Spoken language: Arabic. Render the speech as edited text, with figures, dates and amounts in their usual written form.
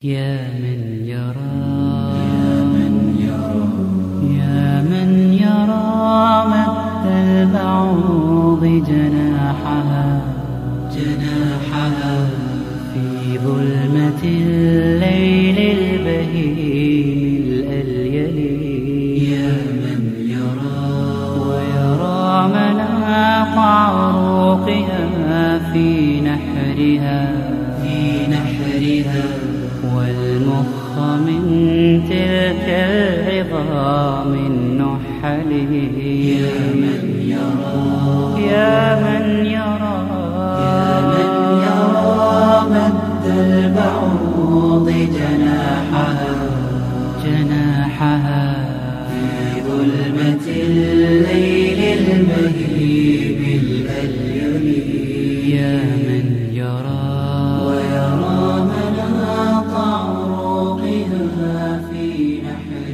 يا من يرى يا من يرى مد البعوض جناحها في ظلمة الليل البهيم الأليل. يا من يرى ويرى مناق عروقها في نحرها والمخ من تلك العظام النحل. يا من يرى مد البعوض جناحها في ظلمة الليل البهيم الأليل. يا من يرى ويرى مناط عروقها في نحرها